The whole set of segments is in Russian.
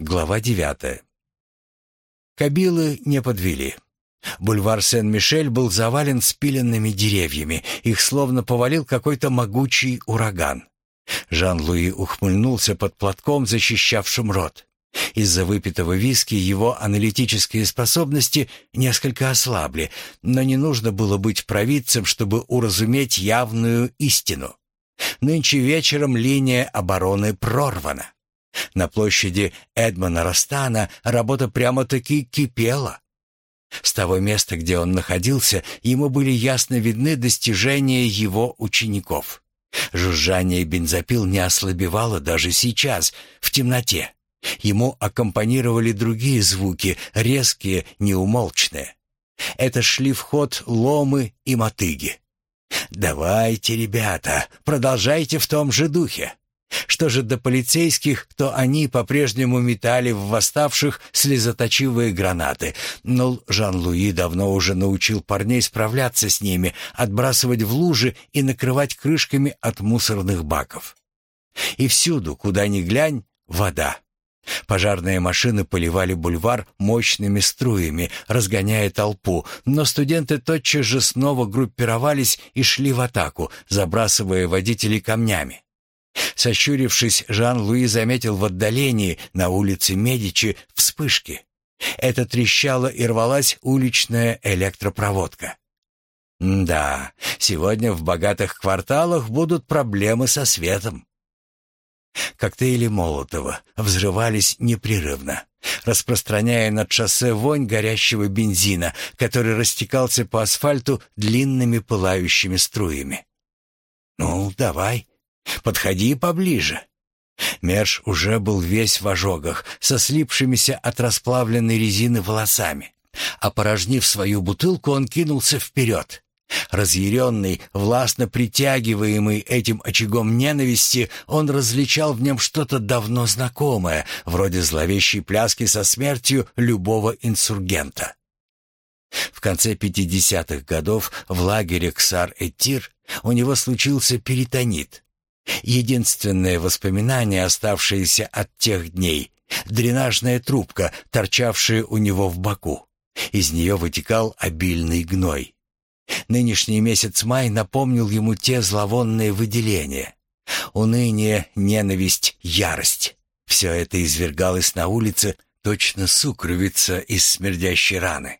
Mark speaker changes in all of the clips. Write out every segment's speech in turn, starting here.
Speaker 1: Глава 9. Кабилы не подвели. Бульвар Сен-Мишель был завален спиленными деревьями. Их словно повалил какой-то могучий ураган. Жан-Луи ухмыльнулся под платком, защищавшим рот. Из-за выпитого виски его аналитические способности несколько ослабли, но не нужно было быть провидцем, чтобы уразуметь явную истину. Нынче вечером линия обороны прорвана. На площади Эдмона Ростана работа прямо-таки кипела. С того места, где он находился, ему были ясно видны достижения его учеников. Жужжание бензопил не ослабевало даже сейчас, в темноте. Ему аккомпанировали другие звуки, резкие, неумолчные. Это шли в ход ломы и мотыги. «Давайте, ребята, продолжайте в том же духе». Что же до полицейских, то они по-прежнему метали в восставших слезоточивые гранаты, но Жан-Луи давно уже научил парней справляться с ними, отбрасывать в лужи и накрывать крышками от мусорных баков. И всюду, куда ни глянь, вода. Пожарные машины поливали бульвар мощными струями, разгоняя толпу, но студенты тотчас же снова группировались и шли в атаку, забрасывая водителей камнями. Сощурившись, Жан-Луи заметил в отдалении, на улице Медичи, вспышки. Это трещала и рвалась уличная электропроводка. Да, сегодня в богатых кварталах будут проблемы со светом. Коктейли Молотова взрывались непрерывно, распространяя над шоссе вонь горящего бензина, который растекался по асфальту длинными пылающими струями. «Ну, давай, подходи поближе». Мерш уже был весь в ожогах, со слипшимися от расплавленной резины волосами. Опорожнив свою бутылку, он кинулся вперед. Разъяренный, властно притягиваемый этим очагом ненависти, он различал в нем что-то давно знакомое, вроде зловещей пляски со смертью любого инсургента. В конце 50-х годов в лагере Ксар-Этир у него случился перитонит. Единственное воспоминание, оставшееся от тех дней — дренажная трубка, торчавшая у него в боку. Из нее вытекал обильный гной. Нынешний месяц май напомнил ему те зловонные выделения. Уныние, ненависть, ярость — все это извергалось на улице, точно сукровица из смердящей раны.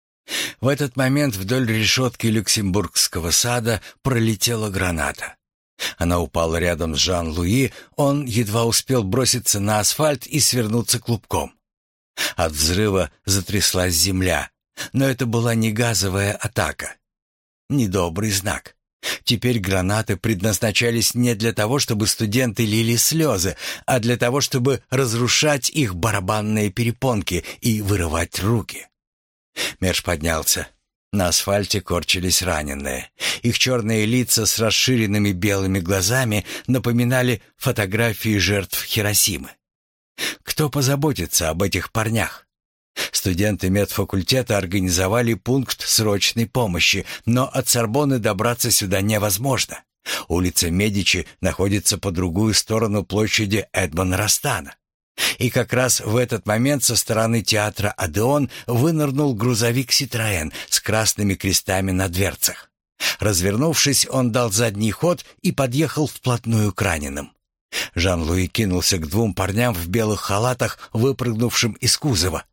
Speaker 1: В этот момент вдоль решетки Люксембургского сада пролетела граната. Она упала рядом с Жан-Луи, он едва успел броситься на асфальт и свернуться клубком. От взрыва затряслась земля, но это была не газовая атака. Недобрый знак. Теперь гранаты предназначались не для того, чтобы студенты лили слезы, а для того, чтобы разрушать их барабанные перепонки и вырывать руки. Мерш поднялся. На асфальте корчились раненые. Их черные лица с расширенными белыми глазами напоминали фотографии жертв Хиросимы. Кто позаботится об этих парнях? Студенты медфакультета организовали пункт срочной помощи, но от Сорбонны добраться сюда невозможно. Улица Медичи находится по другую сторону площади Эдмона Ростана. И как раз в этот момент со стороны театра «Одеон» вынырнул грузовик «Ситроэн» с красными крестами на дверцах. Развернувшись, он дал задний ход и подъехал вплотную к раненым. Жан-Луи кинулся к двум парням в белых халатах, выпрыгнувшим из кузова.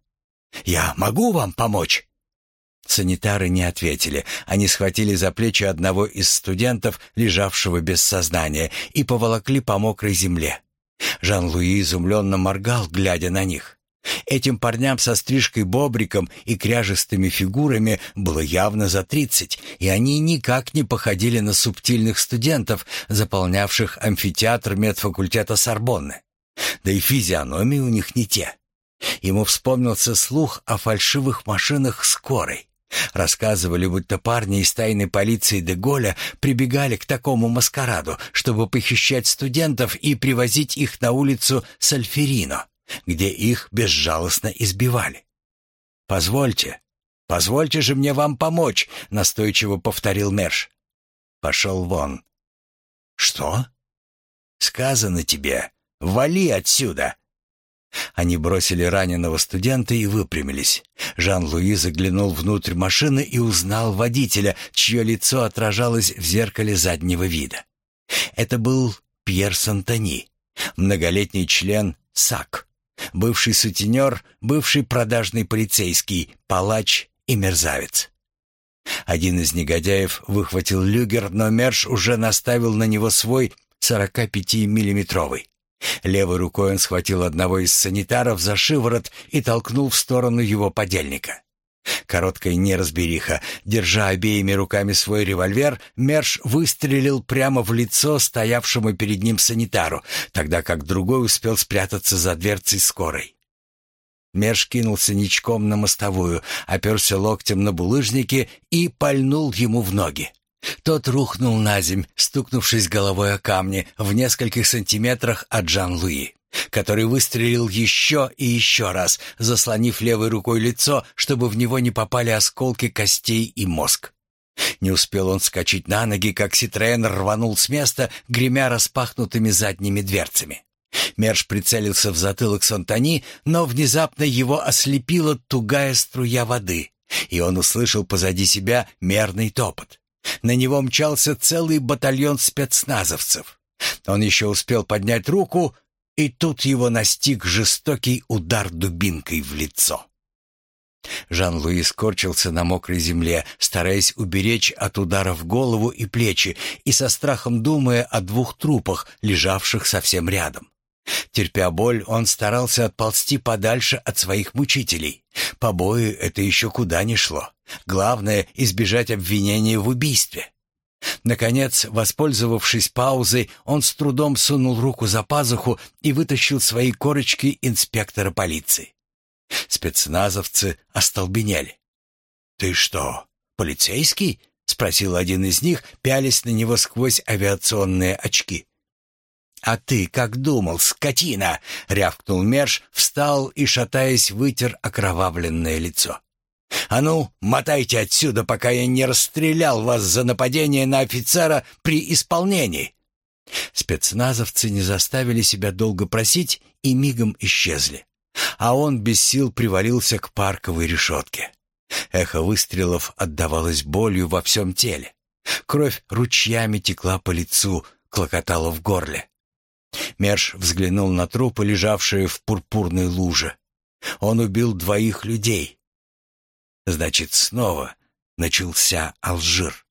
Speaker 1: «Я могу вам помочь?» Санитары не ответили. Они схватили за плечи одного из студентов, лежавшего без сознания, и поволокли по мокрой земле. Жан-Луи изумленно моргал, глядя на них. Этим парням со стрижкой-бобриком и кряжестыми фигурами было явно за 30, и они никак не походили на субтильных студентов, заполнявших амфитеатр медфакультета Сорбонны. Да и физиономии у них не те. Ему вспомнился слух о фальшивых машинах скорой. Рассказывали, будто парни из тайной полиции де Голля прибегали к такому маскараду, чтобы похищать студентов и привозить их на улицу Сальферино, где их безжалостно избивали. «Позвольте, позвольте же мне вам помочь», — настойчиво повторил Мерш. «Пошел вон». «Что?» «Сказано тебе, вали отсюда». Они бросили раненого студента и выпрямились. Жан-Луи заглянул внутрь машины и узнал водителя, чье лицо отражалось в зеркале заднего вида. Это был Пьер Сантони, многолетний член САК, бывший сутенер, бывший продажный полицейский, палач и мерзавец. Один из негодяев выхватил люгер, но Мерш уже наставил на него свой 45-миллиметровый. Левой рукой он схватил одного из санитаров за шиворот и толкнул в сторону его подельника. Короткая неразбериха. Держа обеими руками свой револьвер, Мерш выстрелил прямо в лицо стоявшему перед ним санитару, тогда как другой успел спрятаться за дверцей скорой. Мерш кинулся ничком на мостовую, оперся локтем на булыжники и пальнул ему в ноги. Тот рухнул наземь, стукнувшись головой о камни в нескольких сантиметрах от Жан-Луи, который выстрелил еще и еще раз, заслонив левой рукой лицо, чтобы в него не попали осколки костей и мозг. Не успел он вскочить на ноги, как Ситроэн рванул с места, гремя распахнутыми задними дверцами. Мерш прицелился в затылок Сантони, но внезапно его ослепила тугая струя воды, и он услышал позади себя мерный топот. На него мчался целый батальон спецназовцев. Он еще успел поднять руку, и тут его настиг жестокий удар дубинкой в лицо. Жан-Луи скорчился на мокрой земле, стараясь уберечь от ударов голову и плечи, и со страхом думая о двух трупах, лежавших совсем рядом. Терпя боль, он старался отползти подальше от своих мучителей. Побои — это еще куда ни шло. Главное — избежать обвинения в убийстве. Наконец, воспользовавшись паузой, он с трудом сунул руку за пазуху и вытащил свои корочки инспектора полиции. Спецназовцы остолбенели. «Ты что, полицейский?» — спросил один из них, пялясь на него сквозь авиационные очки. «А ты как думал, скотина?» — рявкнул Мерш, встал и, шатаясь, вытер окровавленное лицо. «А ну, мотайте отсюда, пока я не расстрелял вас за нападение на офицера при исполнении!» Спецназовцы не заставили себя долго просить и мигом исчезли. А он без сил привалился к парковой решетке. Эхо выстрелов отдавалось болью во всем теле. Кровь ручьями текла по лицу, клокотала в горле. Мерш взглянул на трупы, лежавшие в пурпурной луже. Он убил 2 людей. Значит, снова начался Алжир.